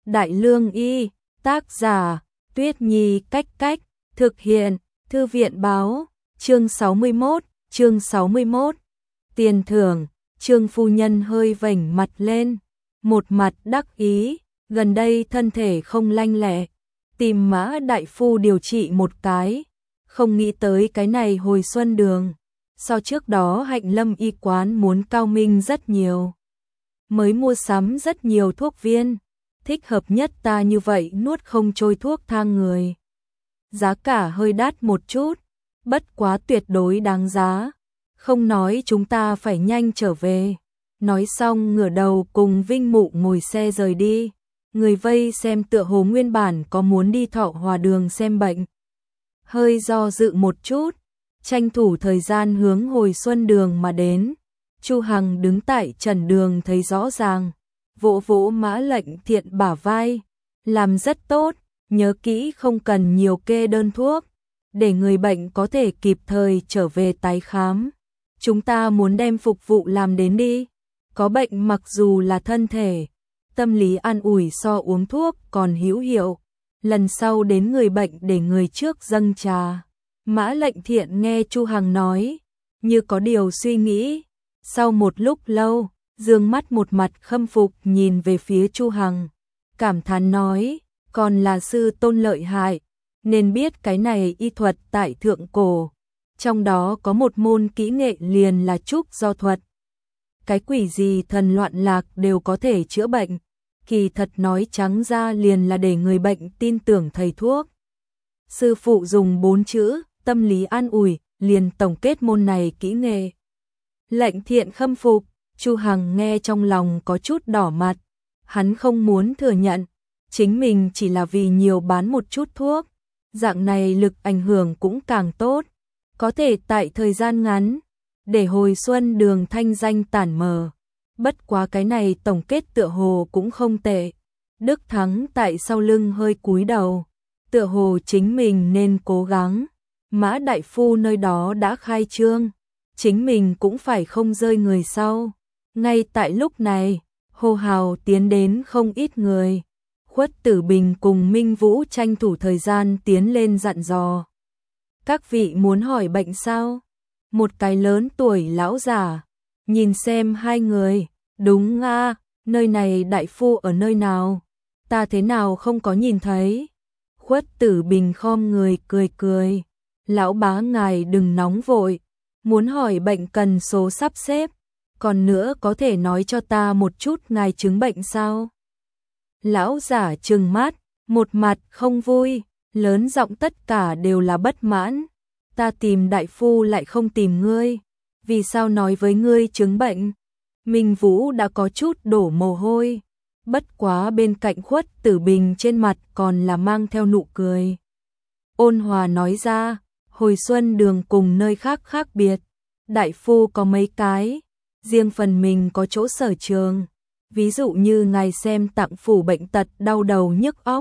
Đại Lương Y, tác giả, Tuyết Nhi Cách Cách, thực hiện, Thư viện Báo, chương 61, tiền thưởng, Trương phu nhân hơi vểnh mặt lên, một mặt đắc ý, gần đây thân thể không lanh lẹ, tìm Mã đại phu điều trị một cái, không nghĩ tới cái này hồi xuân đường, so trước đó Hạnh Lâm y quán muốn cao minh rất nhiều. Mới mua sắm rất nhiều thuốc viên, thích hợp nhất ta như vậy nuốt không trôi thuốc thang người. Giá cả hơi đắt một chút, bất quá tuyệt đối đáng giá, không nói chúng ta phải nhanh trở về. Nói xong ngửa đầu cùng Vinh Mụ ngồi xe rời đi, người vây xem tựa hồ nguyên bản có muốn đi Thọ Hòa đường xem bệnh. Hơi do dự một chút, tranh thủ thời gian hướng hồi xuân đường mà đến. Chu Hằng đứng tại trần đường thấy rõ ràng, vỗ vỗ Mã Lệnh Thiện bả vai, làm rất tốt, nhớ kỹ không cần nhiều kê đơn thuốc, để người bệnh có thể kịp thời trở về tái khám. Chúng ta muốn đem phục vụ làm đến đi, có bệnh mặc dù là thân thể, tâm lý an ủi so uống thuốc còn hữu hiệu, lần sau đến người bệnh để người trước dâng trà. Mã Lệnh Thiện nghe Chu Hằng nói, như có điều suy nghĩ, sau một lúc lâu, dương mắt một mặt khâm phục nhìn về phía Chu Hằng, cảm thán nói, còn là sư tôn lợi hại, nên biết cái này y thuật tại thượng cổ, trong đó có một môn kỹ nghệ liền là trúc do thuật. Cái quỷ gì thần loạn lạc đều có thể chữa bệnh, kỳ thật nói trắng ra liền là để người bệnh tin tưởng thầy thuốc. Sư phụ dùng 4 chữ, tâm lý an ủi, liền tổng kết môn này kỹ nghệ. Lệnh Thiện khâm phục, Chu Hằng nghe trong lòng có chút đỏ mặt, hắn không muốn thừa nhận, chính mình chỉ là vì nhiều bán một chút thuốc, dạng này lực ảnh hưởng cũng càng tốt, có thể tại thời gian ngắn, để hồi xuân đường thanh danh tản mờ. Bất quá cái này tổng kết tựa hồ cũng không tệ. Đức Thắng tại sau lưng hơi cúi đầu, tựa hồ chính mình nên cố gắng. Mã đại phu nơi đó đã khai trương, chính mình cũng phải không rơi người sau. Ngay tại lúc này, hô hào tiến đến không ít người. Khuất Tử Bình cùng Minh Vũ tranh thủ thời gian tiến lên dặn dò. Các vị muốn hỏi bệnh sao? Một cái lớn tuổi lão giả, nhìn xem hai người, đúng a, nơi này đại phu ở nơi nào? Ta thế nào không có nhìn thấy? Khuất Tử Bình khom người cười cười, lão bá ngài đừng nóng vội, muốn hỏi bệnh cần số sắp xếp, còn nữa có thể nói cho ta một chút ngài chứng bệnh sao? Lão giả trừng mắt, một mặt không vui, lớn giọng tất cả đều là bất mãn. Ta tìm đại phu lại không tìm ngươi, vì sao nói với ngươi chứng bệnh? Minh Vũ đã có chút đổ mồ hôi, bất quá bên cạnh Khuất Tử Bình trên mặt còn là mang theo nụ cười. Ôn hòa nói ra, hồi xuân đường cùng nơi khác khác biệt, đại phu có mấy cái, riêng phần mình có chỗ sở trường, ví dụ như ngài xem tạng phủ bệnh tật đau đầu nhức óc,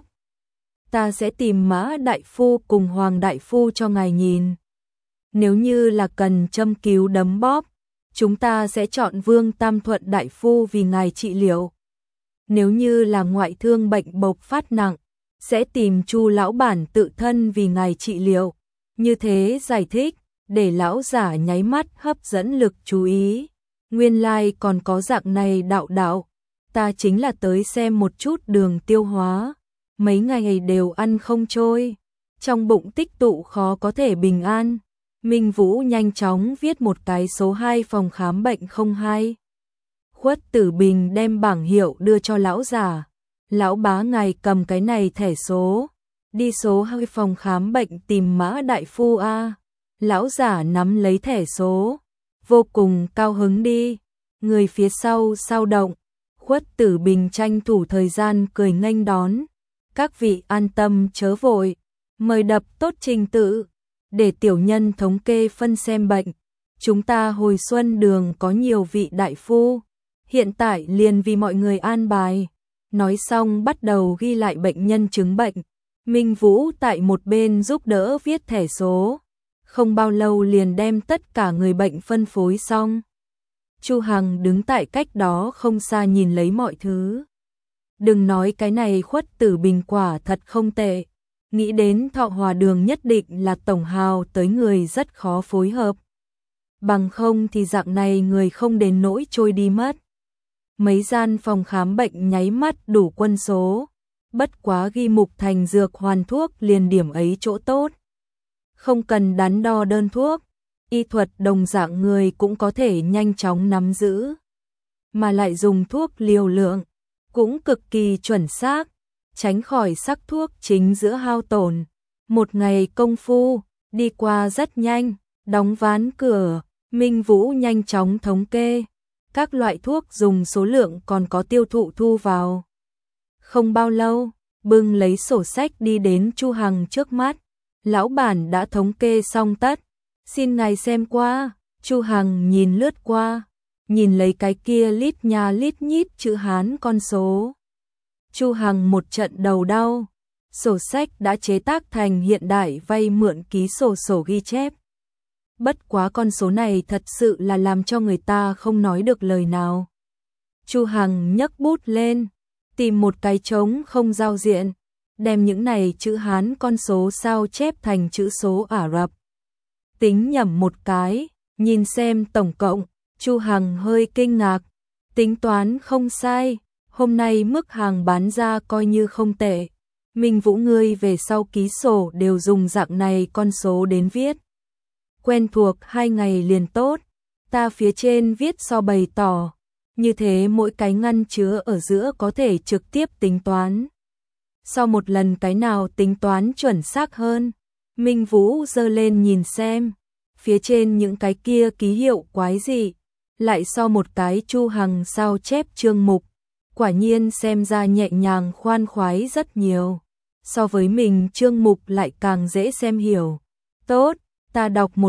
ta sẽ tìm Mã đại phu cùng Hoàng đại phu cho ngài nhìn. Nếu như là cần châm cứu đấm bóp, chúng ta sẽ chọn Vương Tam Thuận đại phu vì ngài trị liệu. Nếu như là ngoại thương bệnh bộc phát nặng, sẽ tìm Chu lão bản tự thân vì ngài trị liệu. Như thế giải thích, để lão giả nháy mắt hấp dẫn lực chú ý. Nguyên lai còn có dạng này đạo đạo, ta chính là tới xem một chút đường tiêu hóa, mấy ngày đều ăn không trôi, trong bụng tích tụ khó có thể bình an. Minh Vũ nhanh chóng viết một cái số 2 phòng khám bệnh 02. Khuất Tử Bình đem bảng hiệu đưa cho lão giả. Lão bá ngài cầm cái này thẻ số, đi số 2 phòng khám bệnh tìm Mã đại phu a. Lão giả nắm lấy thẻ số, vô cùng cao hứng đi. Người phía sau sao động. Khuất Tử Bình tranh thủ thời gian cười nghênh đón. Các vị an tâm chớ vội, mời đập tốt trình tự, để tiểu nhân thống kê phân xem bệnh. Chúng ta hồi xuân đường có nhiều vị đại phu, hiện tại liền vì mọi người an bài. Nói xong bắt đầu ghi lại bệnh nhân chứng bệnh. Minh Vũ tại một bên giúp đỡ viết thẻ số. Không bao lâu liền đem tất cả người bệnh phân phối xong. Chu Hằng đứng tại cách đó không xa nhìn lấy mọi thứ. Đừng nói cái này Khuất Tử Bình quả thật không tệ. Nghĩ đến Thọ Hòa Đường nhất định là tổng hào tới người rất khó phối hợp. Bằng không thì dạng này người không đến nỗi trôi đi mất. Mấy gian phòng khám bệnh nháy mắt đủ quân số. Bất quá ghi mục thành dược hoàn thuốc liền điểm ấy chỗ tốt. Không cần đắn đo đơn thuốc, y thuật đồng dạng người cũng có thể nhanh chóng nắm giữ. Mà lại dùng thuốc liều lượng, cũng cực kỳ chuẩn xác, tránh khỏi sắc thuốc chính giữa hao tổn. Một ngày công phu, đi qua rất nhanh, đóng ván cửa, Minh Vũ nhanh chóng thống kê. Các loại thuốc dùng số lượng còn có tiêu thụ thu vào. Không bao lâu, bưng lấy sổ sách đi đến Chu Hằng trước mắt. Lão bản đã thống kê xong tất. Xin ngài xem qua. Chu Hằng nhìn lướt qua. Nhìn lấy cái kia lít nha lít nhít chữ Hán con số. Chu Hằng một trận đầu đau. Sổ sách đã chế tác thành hiện đại vay mượn ký sổ ghi chép. Bất quá con số này thật sự là làm cho người ta không nói được lời nào. Chu Hằng nhấc bút lên, tìm một cái trống không giao diện, đem những này chữ Hán con số sao chép thành chữ số Ả Rập. Tính nhẩm một cái, nhìn xem tổng cộng, Chu Hằng hơi kinh ngạc, tính toán không sai, hôm nay mức hàng bán ra coi như không tệ. Minh Vũ ngươi về sau ký sổ đều dùng dạng này con số đến viết. Quen thuộc 2 ngày liền tốt, ta phía trên viết so bày tỏ, như thế mỗi cái ngăn chứa ở giữa có thể trực tiếp tính toán. Sau một lần cái nào tính toán chuẩn xác hơn, Minh Vũ giơ lên nhìn xem, phía trên những cái kia ký hiệu quái gì, lại so một cái Chu Hằng sao chép chương mục, quả nhiên xem ra nhẹ nhàng khoan khoái rất nhiều, so với mình chương mục lại càng dễ xem hiểu. Tốt, ta đọc một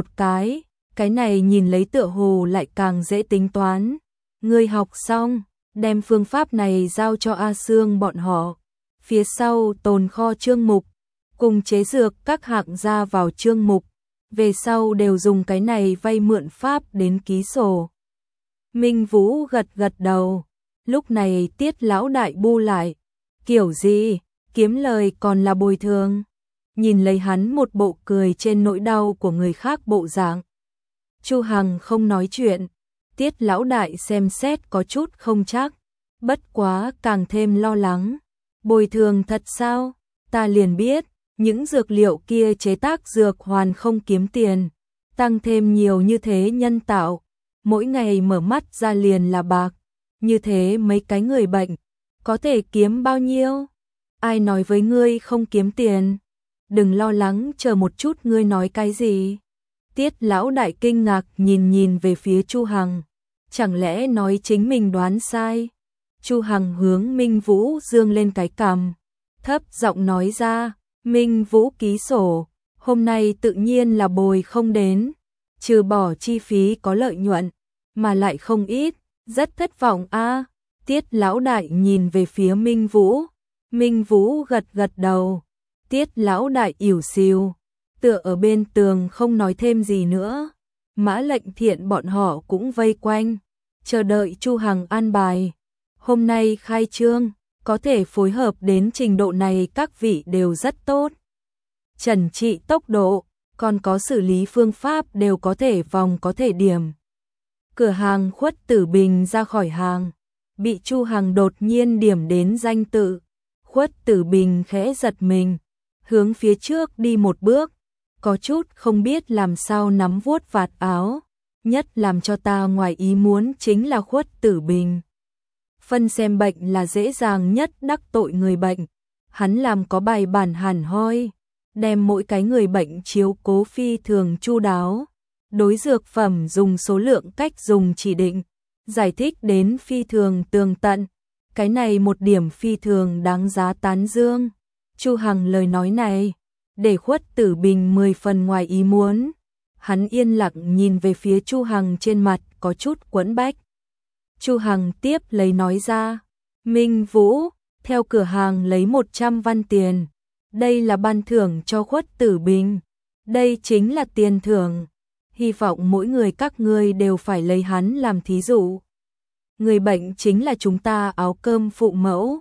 cái này nhìn lấy tựa hồ lại càng dễ tính toán. Ngươi học xong, đem phương pháp này giao cho A Sương bọn họ. Phía sau tồn kho chương mục, cùng chế dược các hạng ra vào chương mục, về sau đều dùng cái này vay mượn pháp đến ký sổ. Minh Vũ gật gật đầu, lúc này Tiết lão đại bu lại, kiểu gì, kiếm lời còn là bồi thường. Nhìn lấy hắn một bộ cười trên nỗi đau của người khác bộ dạng. Chu Hằng không nói chuyện, Tiết lão đại xem xét có chút không chắc, bất quá càng thêm lo lắng. Bồi thường thật sao? Ta liền biết, những dược liệu kia chế tác dược hoàn không kiếm tiền, tăng thêm nhiều như thế nhân tạo, mỗi ngày mở mắt ra liền là bạc, như thế mấy cái người bệnh, có thể kiếm bao nhiêu? Ai nói với ngươi không kiếm tiền? Đừng lo lắng, chờ một chút, ngươi nói cái gì? Tiết lão đại kinh ngạc nhìn về phía Chu Hằng, chẳng lẽ nói chính mình đoán sai? Chu Hằng hướng Minh Vũ dương lên cái cằm, thấp giọng nói ra, Minh Vũ ký sổ, hôm nay tự nhiên là bồi không đến, trừ bỏ chi phí có lợi nhuận, mà lại không ít, rất thất vọng a. Tiết lão đại nhìn về phía Minh Vũ gật gật đầu. Tiết lão đại ỉu xìu, tựa ở bên tường không nói thêm gì nữa. Mã Lệnh Thiện bọn họ cũng vây quanh, chờ đợi Chu Hằng an bài. Hôm nay khai trương, có thể phối hợp đến trình độ này các vị đều rất tốt. Trần trị tốc độ, còn có xử lý phương pháp đều có thể vòng có thể điểm. Cửa hàng Khuất Tử Bình ra khỏi hàng, bị Chu Hằng đột nhiên điểm đến danh tự. Khuất Tử Bình khẽ giật mình, hướng phía trước đi một bước, có chút không biết làm sao nắm vuốt vạt áo. Nhất làm cho ta ngoài ý muốn chính là Khuất Tử Bình. Phân xem bệnh là dễ dàng nhất đắc tội người bệnh. Hắn làm có bài bản hẳn hoi, đem mỗi cái người bệnh chiếu cố phi thường chu đáo. Đối dược phẩm dùng số lượng cách dùng chỉ định, giải thích đến phi thường tường tận. Cái này một điểm phi thường đáng giá tán dương. Chu Hằng lời nói này, để Khuất Tử Bình 10 phần ngoài ý muốn. Hắn yên lặng nhìn về phía Chu Hằng, trên mặt có chút quẫn bách. Chu Hằng tiếp lấy nói ra, Minh Vũ, theo cửa hàng lấy 100 văn tiền. Đây là ban thưởng cho Khuất Tử Bình. Đây chính là tiền thưởng. Hy vọng mỗi người các ngươi đều phải lấy hắn làm thí dụ. Người bệnh chính là chúng ta áo cơm phụ mẫu.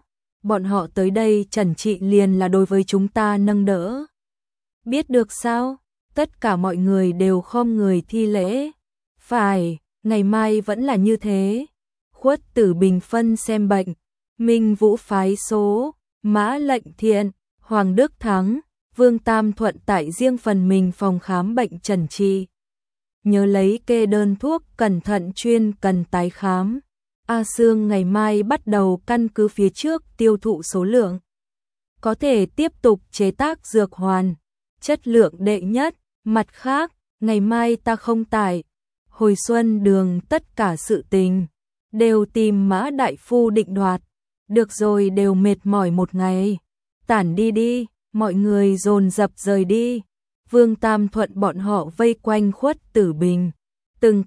bọn họ tới đây trần trị liền là đối với chúng ta nâng đỡ. Biết được sao? Tất cả mọi người đều khom người thi lễ. Phải, ngày mai vẫn là như thế. Khuất Tử Bình phân xem bệnh, Minh Vũ phái số, Mã Lệnh Thiện, Hoàng Đức Thắng, Vương Tam Thuận tại riêng phần mình phòng khám bệnh trần trị. Nhớ lấy kê đơn thuốc cẩn thận chuyên cần tái khám. A Sương ngày mai bắt đầu căn cứ phía trước tiêu thụ số lượng. Có thể tiếp tục chế tác dược hoàn, chất lượng đệ nhất. Mặt khác, ngày mai ta không tại Hồi Xuân Đường, tất cả sự tình đều tìm Mã đại phu định đoạt. Được rồi, đều mệt mỏi một ngày, tản đi đi. Mọi người dồn dập rời đi. Vương Tam Thuận bọn họ vây quanh Khuất Tử Bình, từng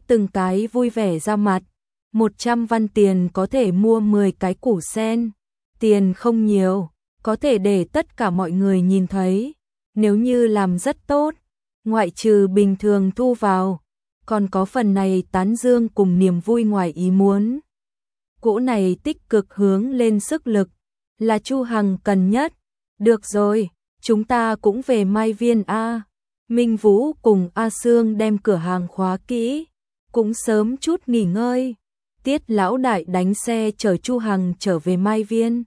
cái vui vẻ ra mặt. 100 văn tiền có thể mua 10 cái củ sen. Tiền không nhiều, có thể để tất cả mọi người nhìn thấy. Nếu như làm rất tốt, ngoại trừ bình thường thu vào, còn có phần này tán dương cùng niềm vui ngoài ý muốn. Cỗ này tích cực hướng lên sức lực, là Chu Hằng cần nhất. Được rồi, chúng ta cũng về Mai Viên A. Minh Vũ cùng A Sương đem cửa hàng khóa kỹ, cũng sớm chút nghỉ ngơi. Tiết lão đại đánh xe chở Chu Hằng trở về Mai Viên.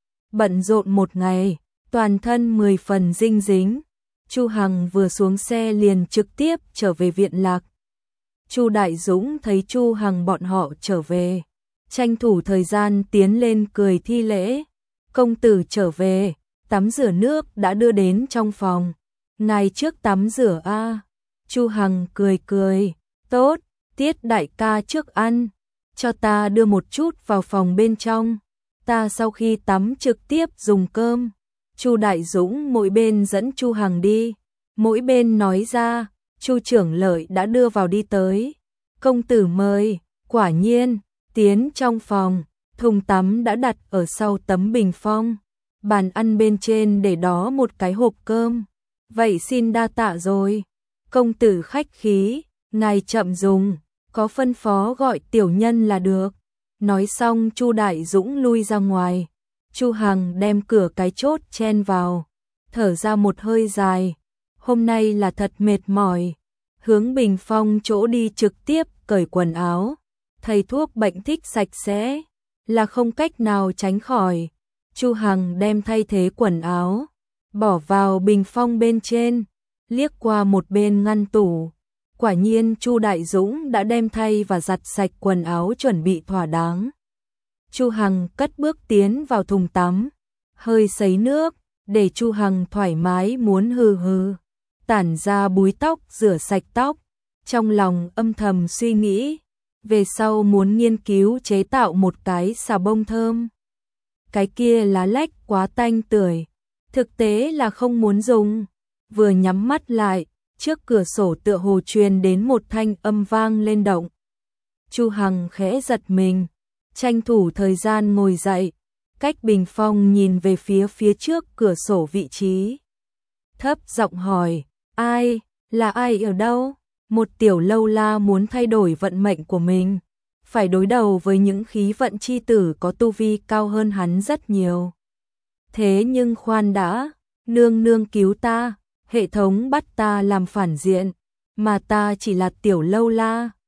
Bận rộn một ngày, toàn thân 10 phần dinh dính. Chu Hằng vừa xuống xe liền trực tiếp trở về viện lạc. Chu Đại Dũng thấy Chu Hằng bọn họ trở về, tranh thủ thời gian tiến lên cười thi lễ. Công tử trở về, tắm rửa nước đã đưa đến trong phòng. Ngài trước tắm rửa a. Chu Hằng cười cười, tốt, Tiết đại ca trước ăn, cho ta đưa một chút vào phòng bên trong. Ta sau khi tắm trực tiếp dùng cơm. Chu Đại Dũng mỗi bên dẫn Chu Hằng đi, mỗi bên nói ra, Chu trưởng lợi đã đưa vào đi tới. Công tử mời. Quả nhiên, tiến trong phòng, thùng tắm đã đặt ở sau tấm bình phong. Bàn ăn bên trên để đó một cái hộp cơm. Vậy xin đa tạ rồi. Công tử khách khí, ngài chậm dùng, có phân phó gọi tiểu nhân là được. Nói xong Chu Đại Dũng lui ra ngoài. Chu Hằng đem cửa cái chốt chen vào, thở ra một hơi dài. Hôm nay là thật mệt mỏi. Hướng bình phong chỗ đi trực tiếp cởi quần áo. Thầy thuốc bệnh thích sạch sẽ, là không cách nào tránh khỏi. Chu Hằng đem thay thế quần áo, bỏ vào bình phong bên trên, liếc qua một bên ngăn tủ. Quả nhiên Chu Đại Dũng đã đem thay và giặt sạch quần áo chuẩn bị thỏa đáng. Chu Hằng cất bước tiến vào thùng tắm, hơi sấy nước, để Chu Hằng thoải mái muốn hừ hừ, tản ra búi tóc rửa sạch tóc. Trong lòng âm thầm suy nghĩ, về sau muốn nghiên cứu chế tạo một cái xà bông thơm. Cái kia lá lách quá tanh tưởi, thực tế là không muốn dùng. Vừa nhắm mắt lại, trước cửa sổ tựa hồ truyền đến một thanh âm vang lên động. Chu Hằng khẽ giật mình, tranh thủ thời gian ngồi dậy, cách bình phong nhìn về phía trước cửa sổ vị trí. Thấp giọng hỏi, ai, là ai ở đâu? Một tiểu lâu la muốn thay đổi vận mệnh của mình, phải đối đầu với những khí vận chi tử có tu vi cao hơn hắn rất nhiều. Thế nhưng khoan đã, nương nương cứu ta, hệ thống bắt ta làm phản diện, mà ta chỉ là tiểu lâu la,